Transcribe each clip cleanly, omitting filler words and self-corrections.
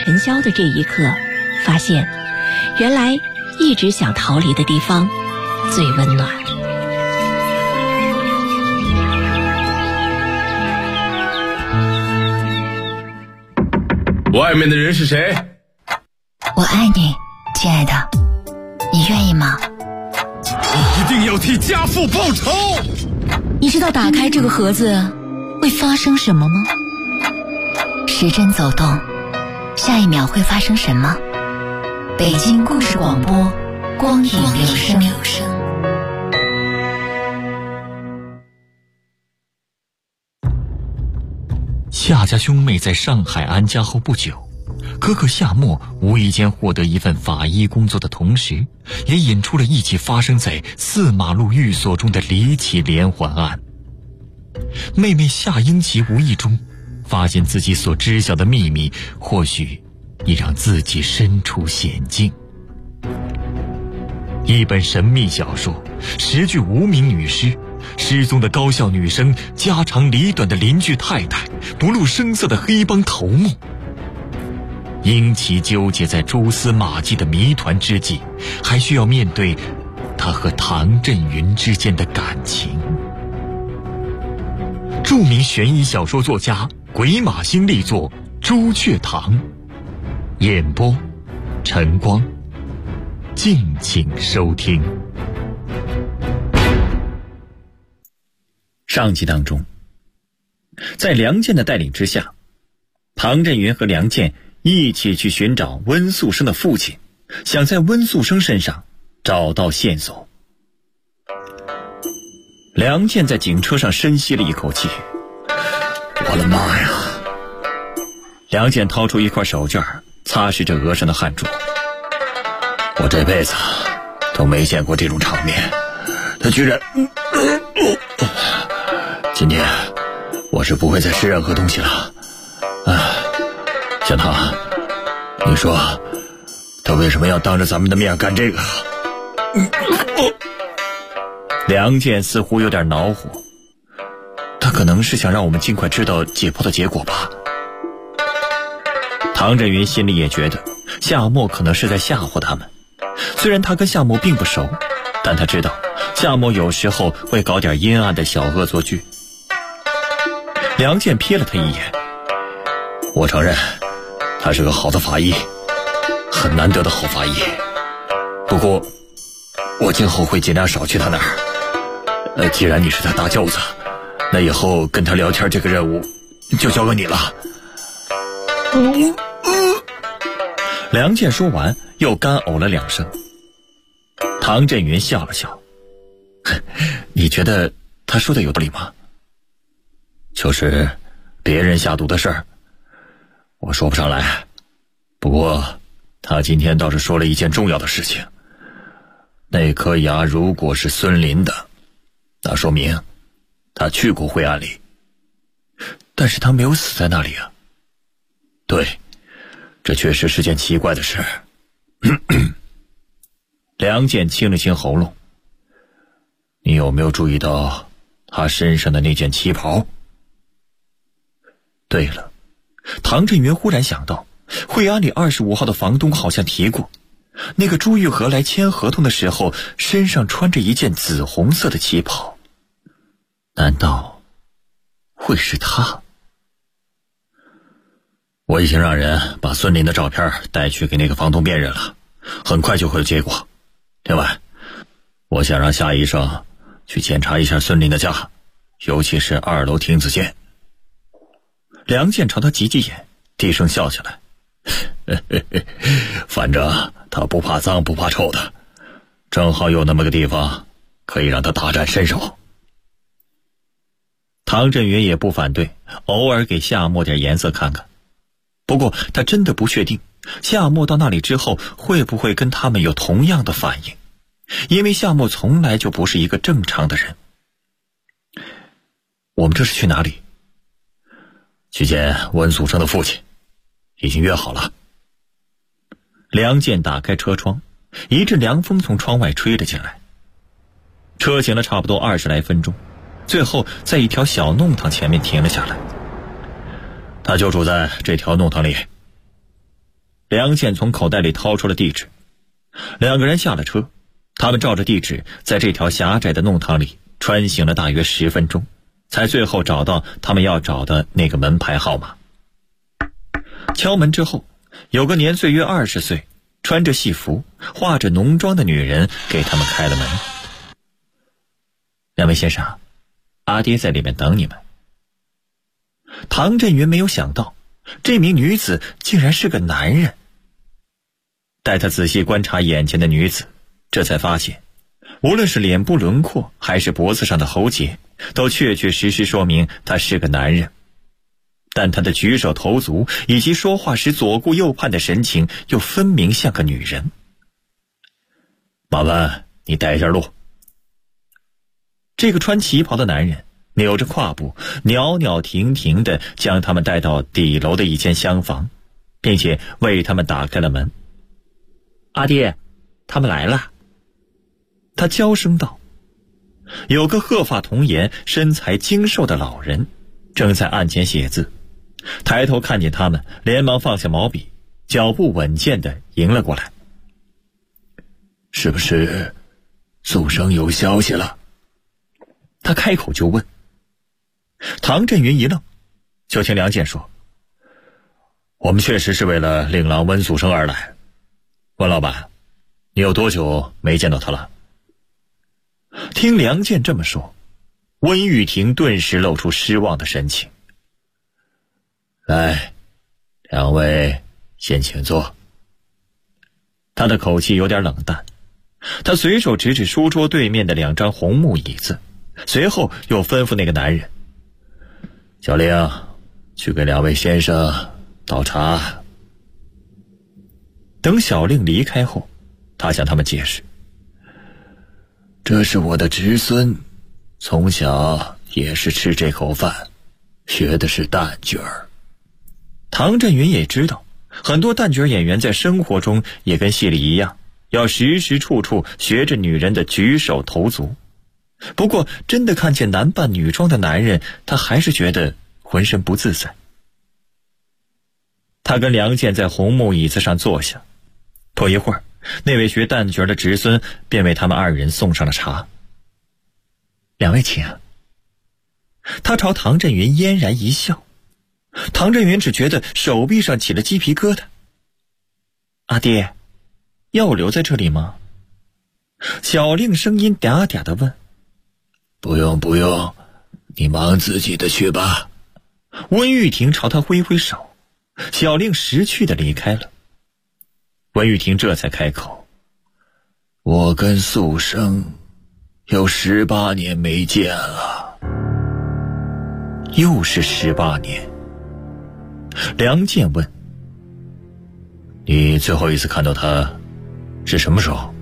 尘嚣的这一刻，发现原来一直想逃离的地方最温暖。 外面的人是谁？ 我爱你，亲爱的，你愿意吗？ 我一定要替家父报仇！ 你知道打开这个盒子会发生什么吗？时针走动，下一秒会发生什么？北京故事广播，光影留声。 夏家兄妹在上海安家后不久，哥哥夏沫无意间获得一份法医工作的同时，也引出了一起发生在4马路寓所中的离奇连环案。妹妹夏英奇无意中发现自己所知晓的秘密，或许已让自己身处险境。一本神秘小说，10具无名女尸，失踪的高校女生，家长里短的邻居太太，不露声色的黑帮头目。英奇纠结在蛛丝马迹的谜团之际，还需要面对他和唐振云之间的感情。著名悬疑小说作家鬼马星力作《朱雀堂》，演播晨光，敬请收听。 上集当中，在梁健的带领之下，唐振云和梁健一起去寻找温素生的父亲，想在温素生身上找到线索。梁健在警车上深吸了一口气，我的妈呀！梁健掏出一块手绢擦拭着额上的汗珠。我这辈子都没见过这种场面，他居然今天我是不会再吃任何东西了。小唐，你说他为什么要当着咱们的面干这个？梁健似乎有点恼火，他可能是想让我们尽快知道解剖的结果吧。唐振云心里也觉得夏沫可能是在吓唬他们，虽然他跟夏沫并不熟，但他知道夏沫有时候会搞点阴暗的小恶作剧。梁健瞥了他一眼，我承认他是个好的法医，很难得的好法医，不过我今后会尽量少去他那儿。既然你是他大舅子，那以后跟他聊天这个任务就交给你了。梁健说完又干呕了2声。唐振云笑了笑，你觉得他说的有道理吗？就是别人下毒的事儿，我说不上来。不过他今天倒是说了一件重要的事情，那颗牙如果是孙林的，那说明他去过惠安里，但是他没有死在那里啊。对，这确实是件奇怪的事。梁健清了清喉咙，你有没有注意到他身上的那件旗袍？对了，唐振云忽然想到，惠安里25号的房东好像提过，那个朱玉和来签合同的时候身上穿着一件紫红色的旗袍，难道会是他？我已经让人把孙林的照片带去给那个房东辨认了，很快就会有结果。另外，我想让夏医生去检查一下孙林的家，尤其是2楼亭子间。梁健朝他挤挤眼，低声笑起来，反正他不怕脏不怕臭的，正好有那么个地方可以让他大展身手。唐振云也不反对，偶尔给夏沫点颜色看看。不过他真的不确定夏沫到那里之后会不会跟他们有同样的反应，因为夏沫从来就不是一个正常的人。我们这是去哪里？去见温素生的父亲，已经约好了。梁健打开车窗，一阵凉风从窗外吹了进来。车行了差不多20来分钟，最后在一条小弄堂前面停了下来。他就住在这条弄堂里。 梁健从口袋里掏出了地址。两个人下了车，他们照着地址在这条狭窄的弄堂里穿行了大约10分钟，才最后找到他们要找的那个门牌号码。敲门之后，有个年岁约20岁，穿着戏服、化着浓妆的女人给他们开了门。两位先生，阿爹在里面等你们。唐振云没有想到，这名女子竟然是个男人。待他仔细观察眼前的女子，这才发现，无论是脸部轮廓还是脖子上的喉结，都确确实实说明他是个男人。但他的举手投足以及说话时左顾右盼的神情，又分明像个女人。麻烦你带一下路。这个穿旗袍的男人扭着胯部，袅袅婷婷地将他们带到底楼的一间厢房，并且为他们打开了门。阿爹，他们来了。他娇声道。有个鹤发童颜、身材精瘦的老人正在案前写字，抬头看见他们，连忙放下毛笔，脚步稳健地迎了过来。 是不是苏生有消息了？ 他开口就问。唐振云一愣，就听梁健说：我们确实是为了令郎温素生而来。温老板，你有多久没见到他了？听梁健这么说，温玉婷顿时露出失望的神情。 来，两位先请坐。 他的口气有点冷淡，他随手指指书桌对面的2张红木椅子，随后又吩咐那个男人： 小玲，去给两位先生倒茶。 等小令离开后，他向他们解释： 这是我的侄孙，从小也是吃这口饭，学的是旦角儿。 唐振云也知道，很多旦角演员在生活中也跟戏里一样，要时时处处学着女人的举手投足。不过真的看见男扮女装的男人，他还是觉得浑身不自在。他跟梁健在红木椅子上坐下，不一会儿，那位学旦角的侄孙便为他们2人送上了茶。两位请。他朝唐振云嫣然一笑，唐振云只觉得手臂上起了鸡皮疙瘩。阿爹，要我留在这里吗？小令声音嗲嗲地问。 不用不用，你忙自己的去吧。 温玉婷朝他挥挥手，小令识趣地离开了。温玉婷这才开口： 我跟素生有18年没见了。 又是18年。梁健问： 你最后一次看到他是什么时候？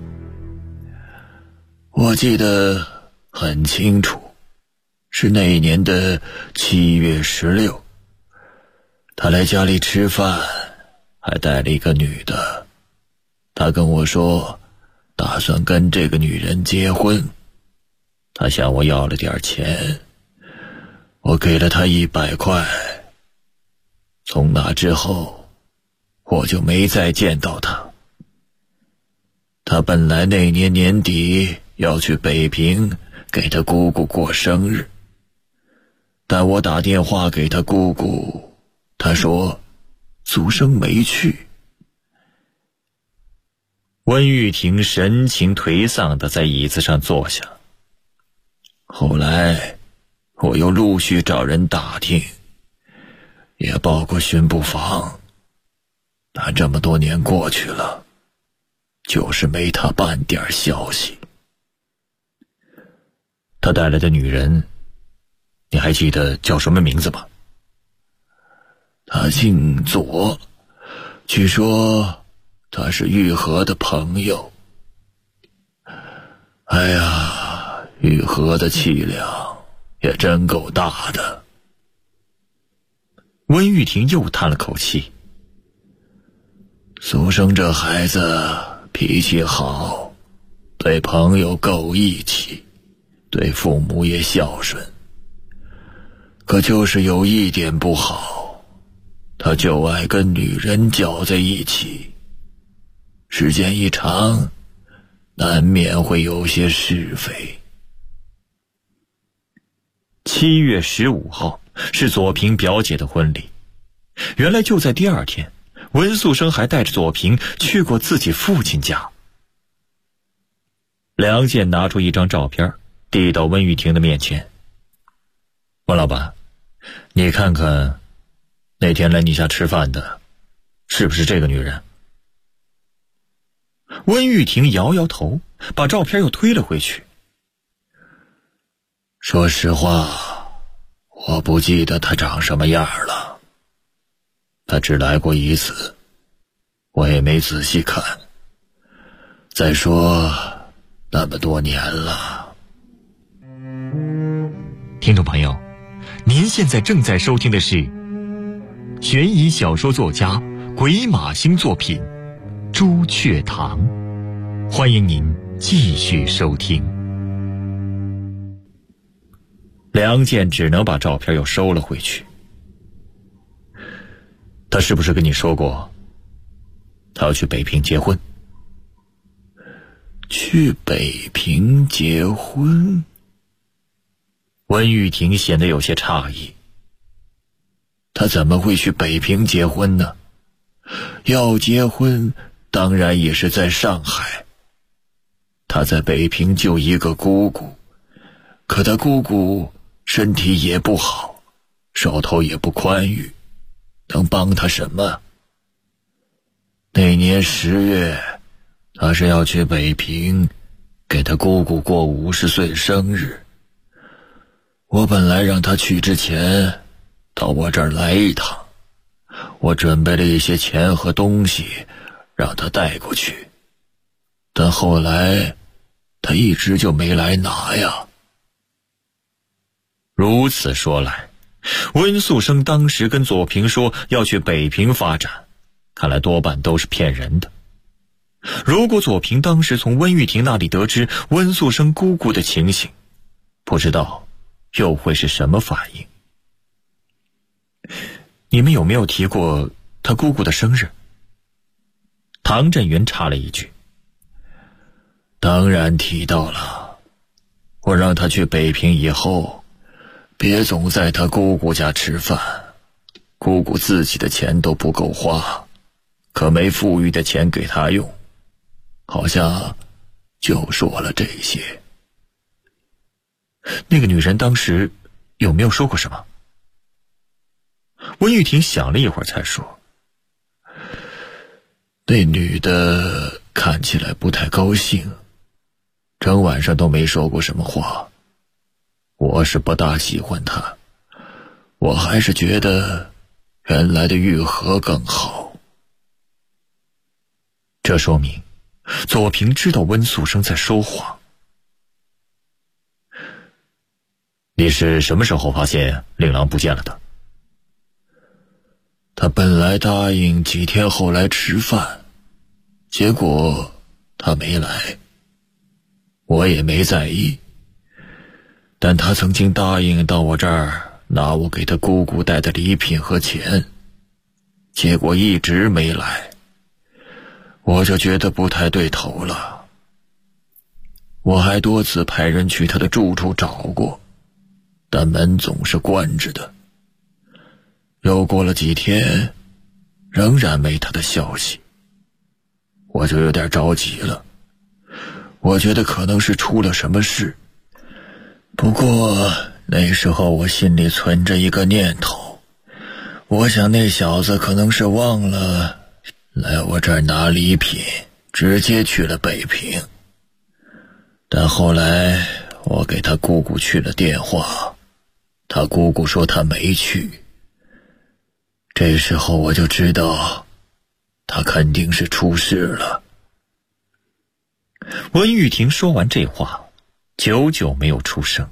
我记得很清楚，是那一年的7月16，他来家里吃饭，还带了一个女的。他跟我说打算跟这个女人结婚，他向我要了点钱，我给了他100块。从那之后我就没再见到他。他本来那年年底要去北平给他姑姑过生日，但我打电话给他姑姑，他说苏生没去。 温玉婷神情颓丧地在椅子上坐下。 后来我又陆续找人打听，也报过巡捕房，但这么多年过去了，就是没他半点消息。 他带来的女人，你还记得叫什么名字吗？ 他姓左，据说他是玉和的朋友。哎呀，玉和的气量也真够大的。 温玉婷又叹了口气。 苏生这孩子脾气好，对朋友够义气，对父母也孝顺，可就是有一点不好， 他就爱跟女人搅在一起，时间一长，难免会有些是非。 7月15号是左平表姐的婚礼，原来就在第二天，温素生还带着左平去过自己父亲家。梁健拿出一张照片，递到温玉婷的面前。温老板，你看看，那天来你家吃饭的，是不是这个女人？温玉婷摇摇头，把照片又推了回去。 说实话，我不记得她长什么样了。她只来过一次，我也没仔细看。再说，那么多年了。 听众朋友，您现在正在收听的是悬疑小说作家鬼马星作品《朱雀堂》，欢迎您继续收听。 梁健只能把照片又收了回去。他是不是跟你说过，他要去北平结婚？ 去北平结婚？ 温玉婷显得有些诧异。 他怎么会去北平结婚呢？要结婚，当然也是在上海。他在北平就一个姑姑，可他姑姑身体也不好，手头也不宽裕，能帮他什么？那年10月，他是要去北平给他姑姑过50岁生日。我本来让他去之前到我这儿来一趟，我准备了一些钱和东西让他带过去，但后来他一直就没来拿呀。 如此说来，温素生当时跟左平说要去北平发展，看来多半都是骗人的。如果左平当时从温玉婷那里得知温素生姑姑的情形，不知道又会是什么反应。你们有没有提过他姑姑的生日？唐振元插了一句。 当然提到了，我让他去北平以后，别总在他姑姑家吃饭，姑姑自己的钱都不够花，可没富裕的钱给他用，好像就说了这些。 那个女人当时有没有说过什么？温玉婷想了一会儿才说， 那女的看起来不太高兴，整晚上都没说过什么话。我是不大喜欢她，我还是觉得原来的玉和更好。 这说明左平知道温素生在说谎。你是什么时候发现令郎不见了的？ 他本来答应几天后来吃饭，结果他没来，我也没在意。但他曾经答应到我这儿拿我给他姑姑带的礼品和钱，结果一直没来，我就觉得不太对头了。我还多次派人去他的住处找过，但门总是关着的。又过了几天，仍然没他的消息，我就有点着急了。我觉得可能是出了什么事，不过那时候我心里存着一个念头，我想那小子可能是忘了来我这儿拿礼品，直接去了北平。但后来我给他姑姑去了电话，他姑姑说他没去。这时候我就知道他肯定是出事了。 温玉婷说完这话，久久没有出声。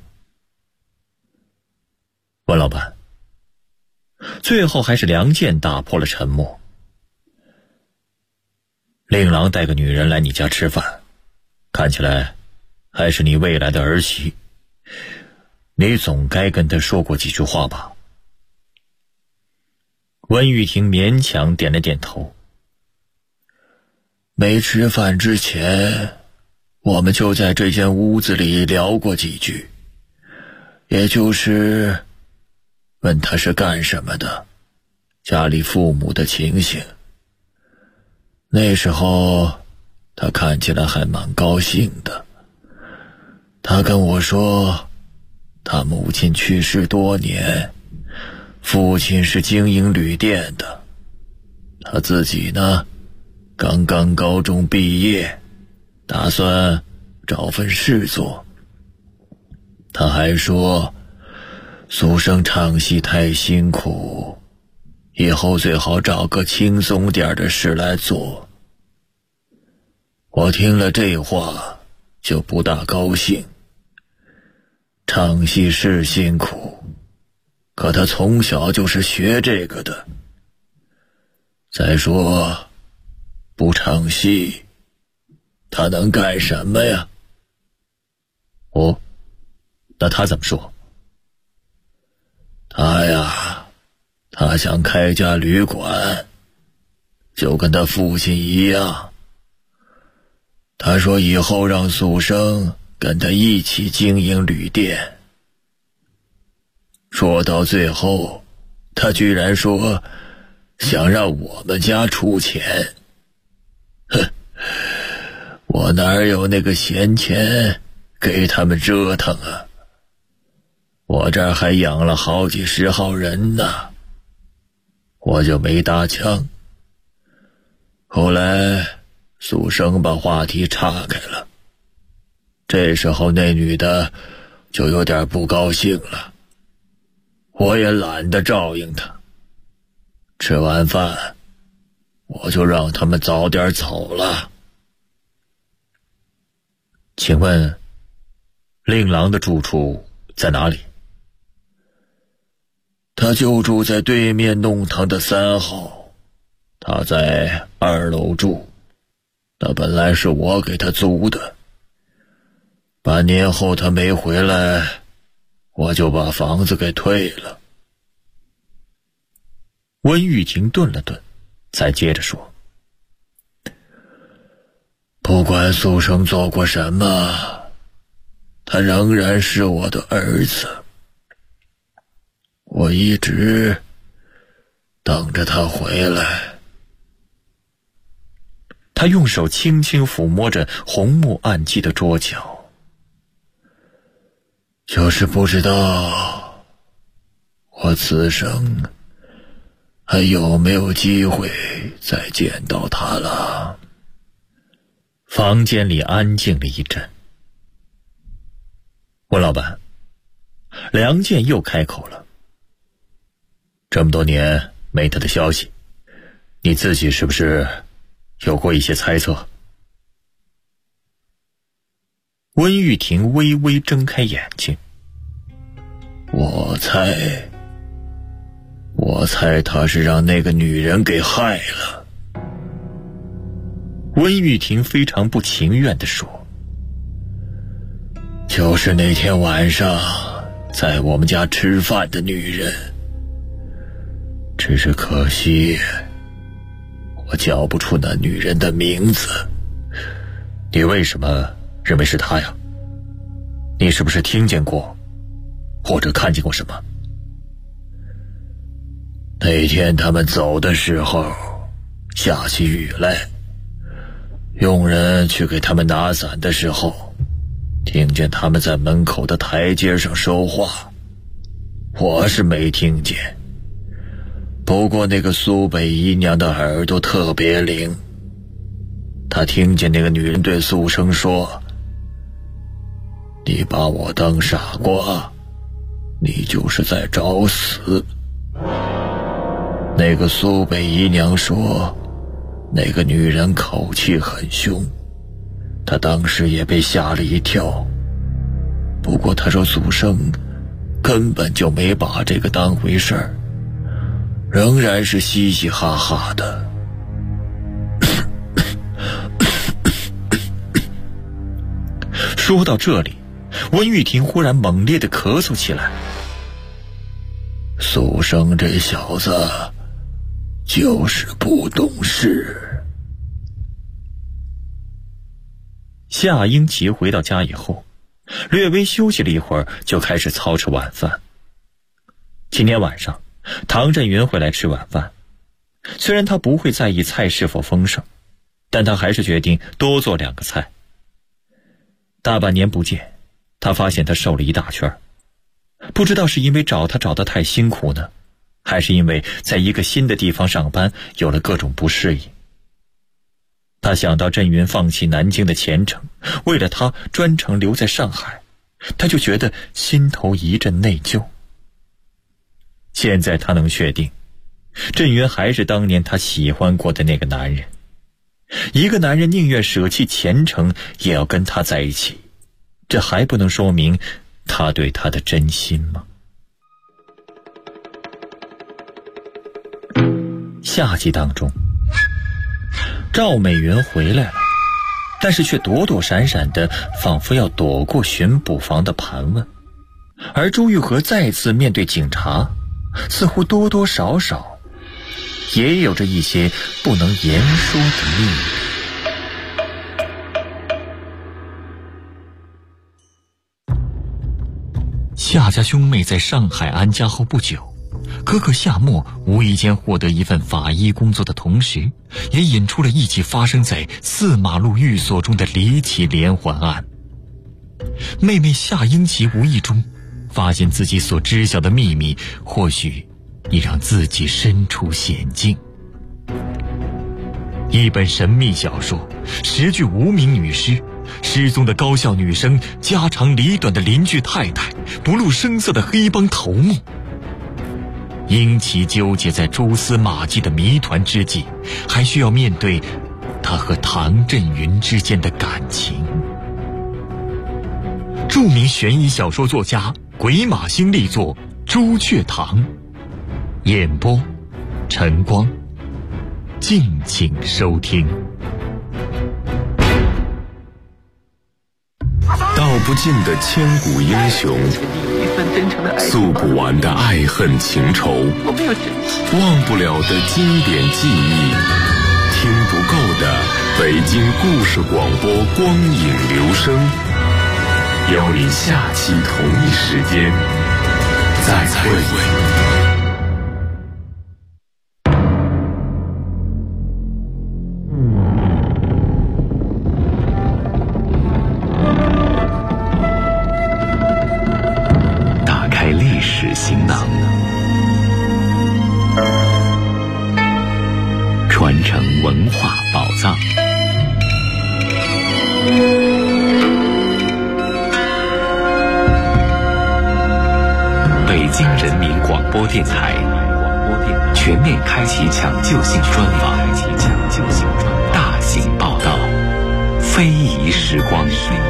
温老板，最后还是梁健打破了沉默。令郎带个女人来你家吃饭，看起来还是你未来的儿媳，你总该跟她说过几句话吧？ 温玉婷勉强点了点头。 没吃饭之前，我们就在这间屋子里聊过几句，也就是问他是干什么的，家里父母的情形。那时候他看起来还蛮高兴的，他跟我说他母亲去世多年，父亲是经营旅店的，他自己呢刚刚高中毕业，打算找份事做。他还说苏生唱戏太辛苦，以后最好找个轻松点的事来做。我听了这话就不大高兴，唱戏是辛苦，可他从小就是学这个的。再说不唱戏他能干什么呀？ 哦，那他怎么说？ 他想开家旅馆，就跟他父亲一样。他说以后让苏生跟他一起经营旅店。说到最后，他居然说想让我们家出钱。哼，我哪有那个闲钱给他们折腾啊？我这儿还养了好几十号人呢。我就没搭腔。后来苏生把话题岔开了，这时候那女的就有点不高兴了，我也懒得照应她。吃完饭我就让他们早点走了。 请问令郎的住处在哪里？ 他就住在对面弄堂的3号，他在2楼住。那本来是我给他租的，半年后他没回来，我就把房子给退了。 温玉婷顿了顿，才接着说， 不管苏生做过什么，他仍然是我的儿子。我一直等着他回来。 他用手轻轻抚摸着红木暗记的桌角， 就是不知道我此生还有没有机会再见到他了。 房间里安静了一阵。温老板，梁健又开口了，这么多年没他的消息，你自己是不是有过一些猜测？温玉婷微微睁开眼睛。 我猜他是让那个女人给害了。 温玉婷非常不情愿地说， 就是那天晚上在我们家吃饭的女人，只是可惜我叫不出那女人的名字。 你为什么认为是她呀？你是不是听见过或者看见过什么？ 那天他们走的时候下起雨来，佣人去给他们拿伞的时候，听见他们在门口的台阶上说话。我是没听见，不过那个苏北姨娘的耳朵特别灵，她听见那个女人对苏生说，你把我当傻瓜，你就是在找死。那个苏北姨娘说，那个女人口气很凶，她当时也被吓了一跳。不过她说苏生根本就没把这个当回事儿，仍然是嘻嘻哈哈的。 说到这里，温玉婷忽然猛烈地咳嗽起来。 苏生这小子就是不懂事。 夏英奇回到家以后，略微休息了一会儿，就开始操持晚饭。今天晚上唐振云回来吃晚饭，虽然他不会在意菜是否丰盛，但他还是决定多做2个菜。大半年不见，他发现他瘦了一大圈，不知道是因为找他找得太辛苦呢，还是因为在一个新的地方上班有了各种不适应。他想到振云放弃南京的前程，为了他专程留在上海，他就觉得心头一阵内疚。现在他能确定，振云还是当年他喜欢过的那个男人。一个男人宁愿舍弃前程也要跟他在一起，这还不能说明他对他的真心吗？下集当中，赵美云回来了，但是却躲躲闪闪的，仿佛要躲过巡捕房的盘问。而朱玉和再次面对警察，似乎多多少少也有着一些不能言说的秘密。 夏家兄妹在上海安家后不久，哥哥夏沫无意间获得一份法医工作的同时，也引出了一起发生在4马路寓所中的离奇连环案。妹妹夏英奇无意中发现自己所知晓的秘密，或许已让自己身处险境。一本神秘小说，10具无名女尸，失踪的高校女生，家长里短的邻居太太，不露声色的黑帮头目。英奇纠结在蛛丝马迹的谜团之际，还需要面对他和唐振云之间的感情。著名悬疑小说作家鬼马星力作《朱雀堂》，演播晨光，敬请收听。 道不尽的千古英雄，诉不完的爱恨情仇，忘不了的经典记忆，听不够的北京故事广播光影留声。邀你下期同一时间再会。 行囊，传承文化宝藏。北京人民广播电台全面开启抢救性专访，大型报道，非遗时光。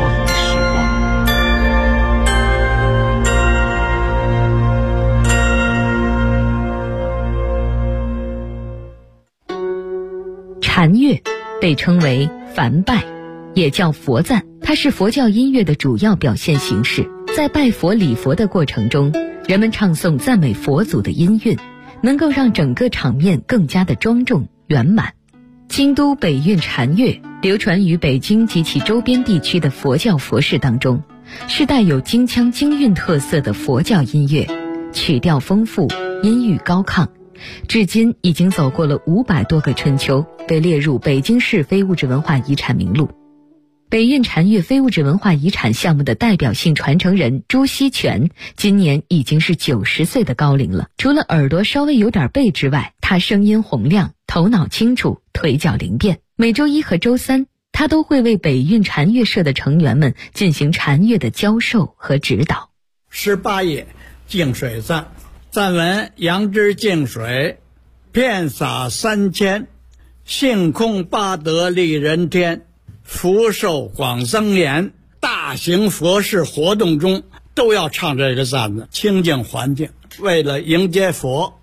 禅乐被称为梵拜，也叫佛赞，它是佛教音乐的主要表现形式。在拜佛礼佛的过程中，人们唱诵赞美佛祖的音韵，能够让整个场面更加的庄重圆满。京都北韵禅乐流传于北京及其周边地区的佛教佛事当中，是带有京腔京韵特色的佛教音乐，曲调丰富，音域高亢，至今已经走过了500多个春秋，被列入北京市非物质文化遗产名录。北韵禅乐非物质文化遗产项目的代表性传承人朱锡全今年已经是90岁的高龄了。除了耳朵稍微有点背之外，他声音洪亮，头脑清楚，腿脚灵便。每周1和周3，他都会为北韵禅乐社的成员们进行禅乐的教授和指导。 18页净水赞，赞文：杨枝净水，遍洒3千，性空八德利人天，福寿广增延。大型佛事活动中都要唱这个赞子，清净环境，为了迎接佛。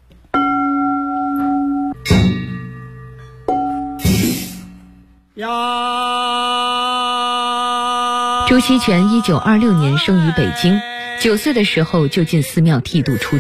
朱锡全1926年生于北京，9岁的时候就进寺庙剃度出家。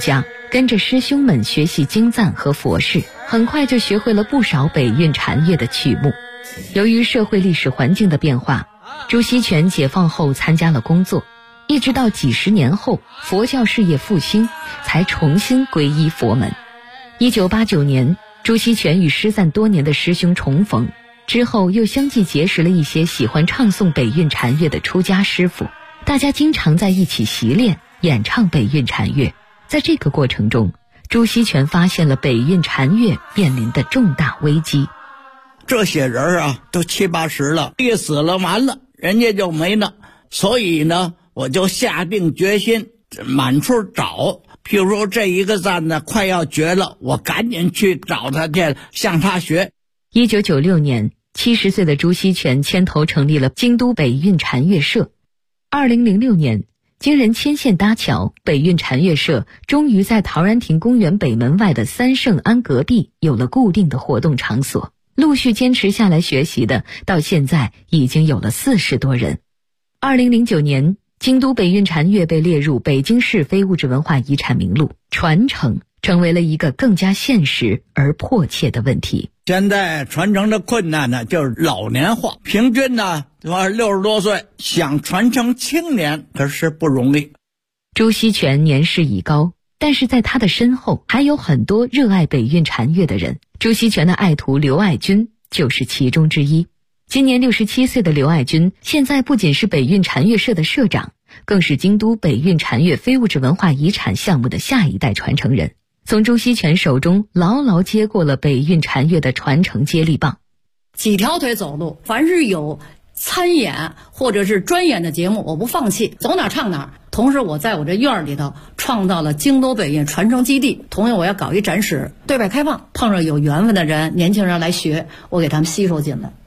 跟着师兄们学习经赞和佛事，很快就学会了不少北韵禅乐的曲目。由于社会历史环境的变化，朱锡全解放后参加了工作，一直到几十年后佛教事业复兴，才重新皈依佛门。1989年，朱锡全与失散多年的师兄重逢，之后又相继结识了一些喜欢唱诵北韵禅乐的出家师傅，大家经常在一起习练演唱北韵禅乐。在这个过程中，朱锡全发现了北韵禅乐面临的重大危机。 这些人啊，都70、80了，一死了完了，人家就没了。所以呢，我就下定决心满处找。譬如说这一个赞呢快要绝了，我赶紧去找他去，向他学。 1996年，70岁的朱锡全牵头成立了京都北韵禅乐社。2006年，经人牵线搭桥，北韵禅乐社终于在陶然亭公园北门外的三圣庵隔壁有了固定的活动场所。陆续坚持下来学习的，到现在已经有了40多人。2009年，京都北韵禅乐被列入北京市非物质文化遗产名录，传承成为了一个更加现实而迫切的问题。 现在传承的困难呢，就是老年化，平均呢60多岁，想传承青年可是不容易。 朱锡全年事已高，但是在他的身后还有很多热爱北韵禅乐的人。朱锡全的爱徒刘爱军就是其中之一。今年67岁的刘爱军，现在不仅是北韵禅乐社的社长，更是京都北韵禅乐非物质文化遗产项目的下一代传承人，从朱锡全手中牢牢接过了北韵禅乐的传承接力棒。 几条腿走路，凡是有参演或者是专演的节目，我不放弃，走哪唱哪。同时我在我这院里头创造了京都北韵传承基地，同样我要搞一展示，对外开放，碰上有缘分的人，年轻人来学，我给他们吸收进来。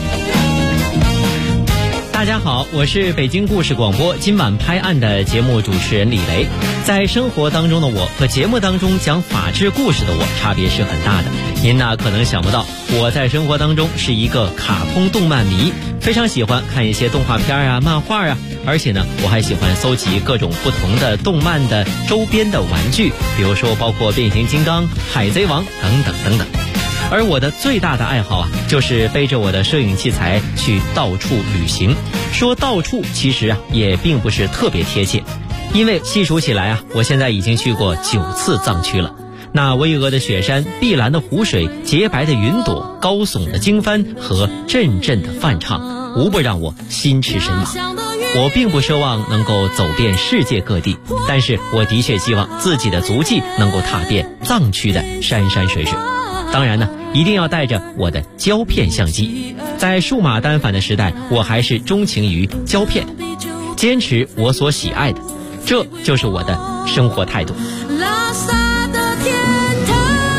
大家好，我是北京故事广播今晚拍案的节目主持人李雷。在生活当中的我和节目当中讲法治故事的我差别是很大的。您呢可能想不到，我在生活当中是一个卡通动漫迷，非常喜欢看一些动画片啊、漫画啊，而且呢我还喜欢搜集各种不同的动漫的周边的玩具，比如说包括变形金刚、海贼王等等等等。而我的最大的爱好啊，就是背着我的摄影器材去到处旅行。说到处其实啊也并不是特别贴切，因为细数起来啊，我现在已经去过9次藏区了。那巍峨的雪山、碧蓝的湖水、洁白的云朵、高耸的经幡和阵阵的梵唱，无不让我心驰神往。我并不奢望能够走遍世界各地，但是我的确希望自己的足迹能够踏遍藏区的山山水水。当然呢，一定要带着我的胶片相机。在数码单反的时代，我还是钟情于胶片，坚持我所喜爱的，这就是我的生活态度。拉萨的天堂，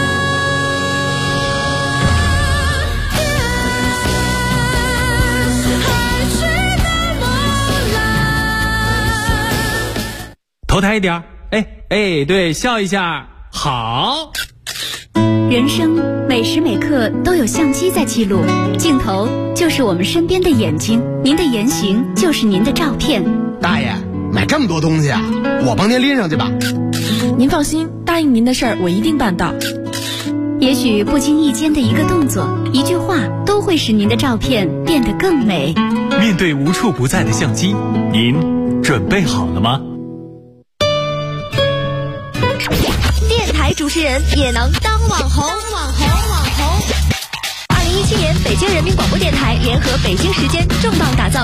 海水那么蓝。头抬一点，哎，对，笑一下，好。 人生每时每刻都有相机在记录，镜头就是我们身边的眼睛，您的言行就是您的照片。 大爷，买这么多东西啊，我帮您拎上去吧。 您放心，答应您的事儿我一定办到。 也许不经意间的一个动作、一句话，都会使您的照片变得更美。 面对无处不在的相机，您准备好了吗？ 电台主持人也能当网红。2017年，北京人民广播电台联合北京时间重磅打造